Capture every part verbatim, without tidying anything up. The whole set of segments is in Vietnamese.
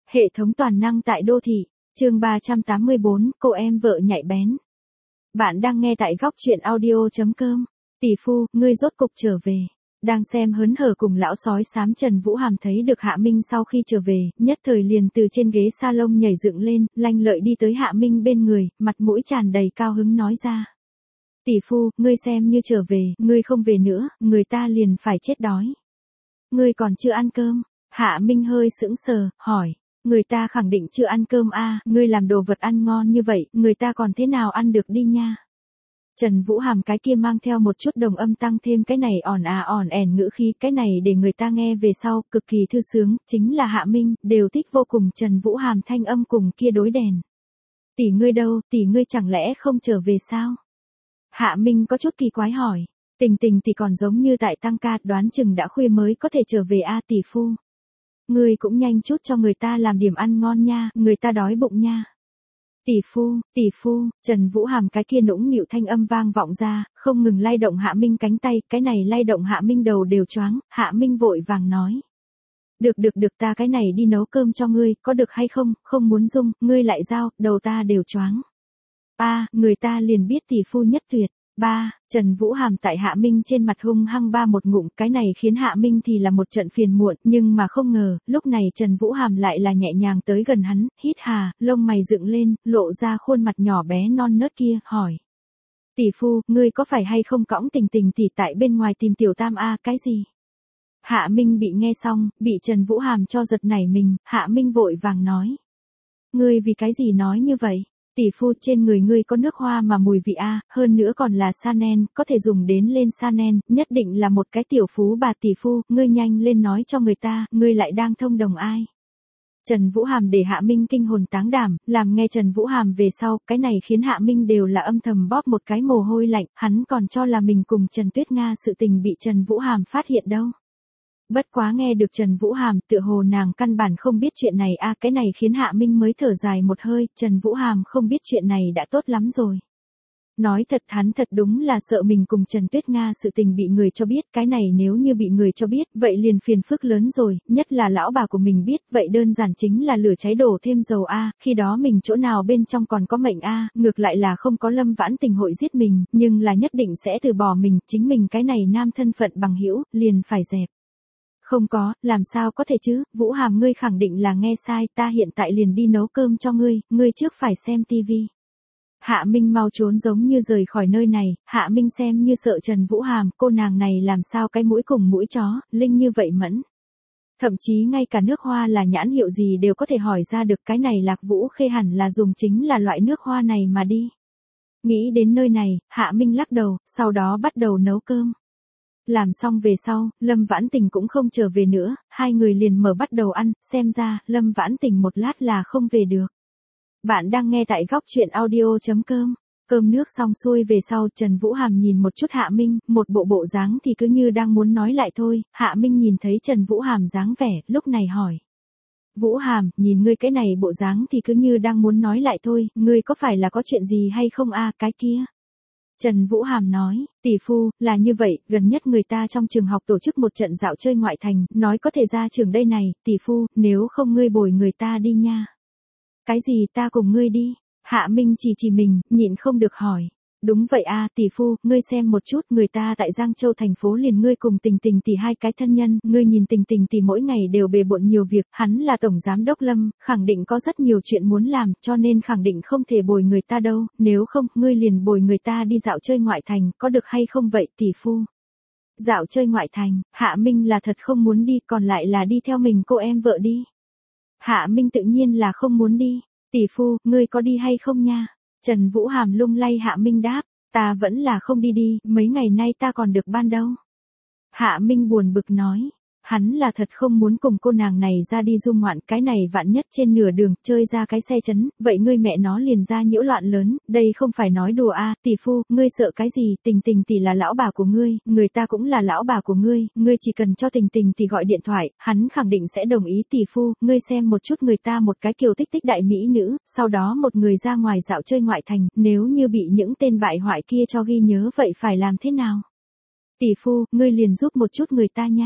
Hệ thống toàn năng tại đô thị, chương ba trăm tám mươi bốn, cô em vợ nhạy bén. Bạn đang nghe tại góc truyện audio.com. Tỷ phu, ngươi rốt cục trở về. Đang xem hớn hở cùng lão sói xám Trần Vũ Hàm thấy được Hạ Minh sau khi trở về, nhất thời liền từ trên ghế salon nhảy dựng lên, lanh lợi đi tới Hạ Minh bên người, mặt mũi tràn đầy cao hứng nói ra. Tỷ phu, ngươi xem như trở về, ngươi không về nữa, người ta liền phải chết đói. Ngươi còn chưa ăn cơm? Hạ Minh hơi sững sờ, hỏi. Người ta khẳng định chưa ăn cơm a, à, ngươi làm đồ vật ăn ngon như vậy, người ta còn thế nào ăn được đi nha. Trần Vũ Hàm cái kia mang theo một chút đồng âm tăng thêm cái này ỏn à ỏn ẻn ngữ khí, cái này để người ta nghe về sau, cực kỳ thư sướng, chính là Hạ Minh, đều thích vô cùng Trần Vũ Hàm thanh âm cùng kia đối đèn. Tỷ ngươi đâu, tỷ ngươi chẳng lẽ không trở về sao? Hạ Minh có chút kỳ quái hỏi, tình tình thì còn giống như tại tăng ca, đoán chừng đã khuya mới có thể trở về a à, tỷ phu. Ngươi cũng nhanh chút cho người ta làm điểm ăn ngon nha, người ta đói bụng nha. Tỷ phu, tỷ phu, Trần Vũ Hàm cái kia nũng nịu thanh âm vang vọng ra, không ngừng lay động Hạ Minh cánh tay, cái này lay động Hạ Minh đầu đều choáng, Hạ Minh vội vàng nói. Được được được, ta cái này đi nấu cơm cho ngươi, có được hay không, không muốn dung, ngươi lại giao, đầu ta đều choáng. Ba, người ta liền biết tỷ phu nhất tuyệt. Ba, Trần Vũ Hàm tại Hạ Minh trên mặt hung hăng ba một ngụm, cái này khiến Hạ Minh thì là một trận phiền muộn, nhưng mà không ngờ, lúc này Trần Vũ Hàm lại là nhẹ nhàng tới gần hắn, hít hà, lông mày dựng lên, lộ ra khuôn mặt nhỏ bé non nớt kia, hỏi. Tỷ phu, ngươi có phải hay không cõng tình tình tỷ tại bên ngoài tìm tiểu tam a, cái gì? Hạ Minh bị nghe xong, bị Trần Vũ Hàm cho giật nảy mình, Hạ Minh vội vàng nói. Ngươi vì cái gì nói như vậy? Tỷ phu, trên người ngươi có nước hoa mà mùi vị a, hơn nữa còn là Chanel, có thể dùng đến lên Chanel, nhất định là một cái tiểu phú bà tỷ phu, ngươi nhanh lên nói cho người ta, ngươi lại đang thông đồng ai. Trần Vũ Hàm để Hạ Minh kinh hồn táng đảm, làm nghe Trần Vũ Hàm về sau, cái này khiến Hạ Minh đều là âm thầm bóp một cái mồ hôi lạnh, hắn còn cho là mình cùng Trần Tuyết Nga sự tình bị Trần Vũ Hàm phát hiện đâu. Bất quá nghe được Trần Vũ Hàm, tựa hồ nàng căn bản không biết chuyện này a, à, cái này khiến Hạ Minh mới thở dài một hơi, Trần Vũ Hàm không biết chuyện này đã tốt lắm rồi. Nói thật, hắn thật đúng là sợ mình cùng Trần Tuyết Nga sự tình bị người cho biết, cái này nếu như bị người cho biết, vậy liền phiền phức lớn rồi, nhất là lão bà của mình biết, vậy đơn giản chính là lửa cháy đổ thêm dầu a, à, khi đó mình chỗ nào bên trong còn có mệnh a, à, ngược lại là không có Lâm Vãn Tình hội giết mình, nhưng là nhất định sẽ từ bỏ mình, chính mình cái này nam thân phận bằng hữu, liền phải dẹp. Không có, làm sao có thể chứ, Vũ Hàm ngươi khẳng định là nghe sai, ta hiện tại liền đi nấu cơm cho ngươi, ngươi trước phải xem tivi. Hạ Minh mau trốn giống như rời khỏi nơi này, Hạ Minh xem như sợ Trần Vũ Hàm, cô nàng này làm sao cái mũi cùng mũi chó, linh như vậy mẫn. Thậm chí ngay cả nước hoa là nhãn hiệu gì đều có thể hỏi ra được, cái này Lạc Vũ Khê hẳn là dùng chính là loại nước hoa này mà đi. Nghĩ đến nơi này, Hạ Minh lắc đầu, sau đó bắt đầu nấu cơm. Làm xong về sau, Lâm Vãn Tình cũng không trở về nữa, hai người liền mở bắt đầu ăn, xem ra, Lâm Vãn Tình một lát là không về được. Bạn đang nghe tại góc truyện audio.com. Cơm nước xong xuôi về sau, Trần Vũ Hàm nhìn một chút Hạ Minh, một bộ bộ dáng thì cứ như đang muốn nói lại thôi, Hạ Minh nhìn thấy Trần Vũ Hàm dáng vẻ, lúc này hỏi. Vũ Hàm, nhìn ngươi cái này bộ dáng thì cứ như đang muốn nói lại thôi, ngươi có phải là có chuyện gì hay không a, cái kia? Trần Vũ Hàm nói, tỷ phu, là như vậy, gần nhất người ta trong trường học tổ chức một trận dạo chơi ngoại thành, nói có thể ra trường đây này, tỷ phu, nếu không ngươi bồi người ta đi nha. Cái gì, ta cùng ngươi đi? Hạ Minh chỉ chỉ mình, nhịn không được hỏi. Đúng vậy a, tỷ phu, ngươi xem một chút, người ta tại Giang Châu thành phố liền ngươi cùng Tình Tình tỷ hai cái thân nhân, ngươi nhìn Tình Tình tỷ mỗi ngày đều bề bộn nhiều việc, hắn là tổng giám đốc Lâm, khẳng định có rất nhiều chuyện muốn làm, cho nên khẳng định không thể bồi người ta đâu, nếu không, ngươi liền bồi người ta đi dạo chơi ngoại thành, có được hay không vậy, tỷ phu? Dạo chơi ngoại thành, Hạ Minh là thật không muốn đi, còn lại là đi theo mình cô em vợ đi. Hạ Minh tự nhiên là không muốn đi, tỷ phu, ngươi có đi hay không nha? Trần Vũ Hàm lung lay Hạ Minh đáp, ta vẫn là không đi đi, mấy ngày nay ta còn được ban đâu. Hạ Minh buồn bực nói, hắn là thật không muốn cùng cô nàng này ra đi du ngoạn, cái này vạn nhất trên nửa đường chơi ra cái xe chấn, vậy ngươi mẹ nó liền ra nhiễu loạn lớn, đây không phải nói đùa a, tỷ phu, ngươi sợ cái gì, Tình Tình tỷ là lão bà của ngươi, người ta cũng là lão bà của ngươi, ngươi chỉ cần cho Tình Tình tỷ gọi điện thoại, hắn khẳng định sẽ đồng ý, tỷ phu, ngươi xem một chút người ta một cái kiều tích tích đại mỹ nữ, sau đó một người ra ngoài dạo chơi ngoại thành, nếu như bị những tên bại hoại kia cho ghi nhớ vậy phải làm thế nào? Tỷ phu, ngươi liền giúp một chút người ta nha.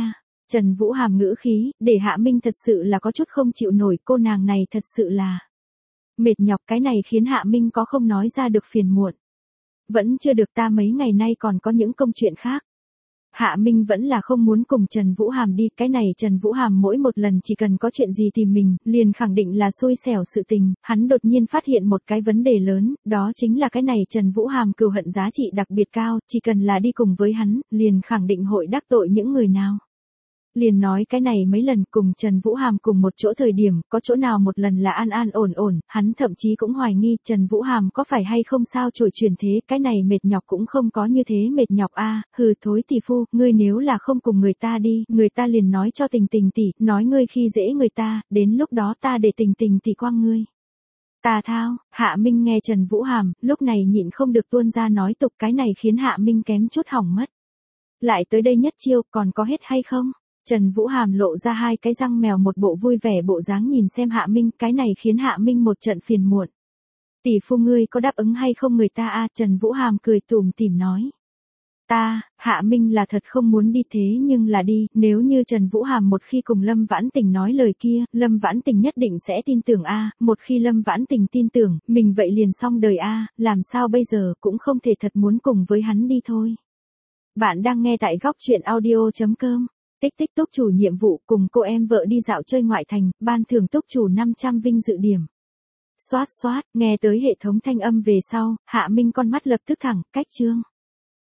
Trần Vũ Hàm ngữ khí, để Hạ Minh thật sự là có chút không chịu nổi, cô nàng này thật sự là mệt nhọc, cái này khiến Hạ Minh có không nói ra được phiền muộn. Vẫn chưa được, ta mấy ngày nay còn có những công chuyện khác. Hạ Minh vẫn là không muốn cùng Trần Vũ Hàm đi, cái này Trần Vũ Hàm mỗi một lần chỉ cần có chuyện gì tìm mình, liền khẳng định là xui xẻo sự tình, hắn đột nhiên phát hiện một cái vấn đề lớn, đó chính là cái này Trần Vũ Hàm cừu hận giá trị đặc biệt cao, chỉ cần là đi cùng với hắn, liền khẳng định hội đắc tội những người nào. Liền nói cái này mấy lần cùng Trần Vũ Hàm cùng một chỗ thời điểm, có chỗ nào một lần là an an ổn ổn, hắn thậm chí cũng hoài nghi Trần Vũ Hàm có phải hay không sao trổi chuyển thế, cái này mệt nhọc cũng không có như thế mệt nhọc a. Hừ, thối tỷ phu, ngươi nếu là không cùng người ta đi, người ta liền nói cho Tình Tình tỷ, nói ngươi khi dễ người ta, đến lúc đó ta để Tình Tình tỷ quăng ngươi. Tà thao, Hạ Minh nghe Trần Vũ Hàm, lúc này nhịn không được tuôn ra nói tục, cái này khiến Hạ Minh kém chút hỏng mất. Lại tới đây nhất chiêu, còn có hết hay không? Trần Vũ Hàm lộ ra hai cái răng mèo, một bộ vui vẻ bộ dáng nhìn xem Hạ Minh, cái này khiến Hạ Minh một trận phiền muộn. Tỷ phu ngươi có đáp ứng hay không người ta a? Trần Vũ Hàm cười tủm tỉm nói. Ta, Hạ Minh là thật không muốn đi, thế nhưng là đi, nếu như Trần Vũ Hàm một khi cùng Lâm Vãn Tình nói lời kia, Lâm Vãn Tình nhất định sẽ tin tưởng a, một khi Lâm Vãn Tình tin tưởng, mình vậy liền xong đời a, làm sao bây giờ, cũng không thể thật muốn cùng với hắn đi thôi. Bạn đang nghe tại góc truyện audio chấm com. Tích tích túc chủ nhiệm vụ cùng cô em vợ đi dạo chơi ngoại thành, ban thưởng túc chủ năm trăm vinh dự điểm. Xoát xoát, nghe tới hệ thống thanh âm về sau, Hạ Minh con mắt lập tức thẳng, cách chương.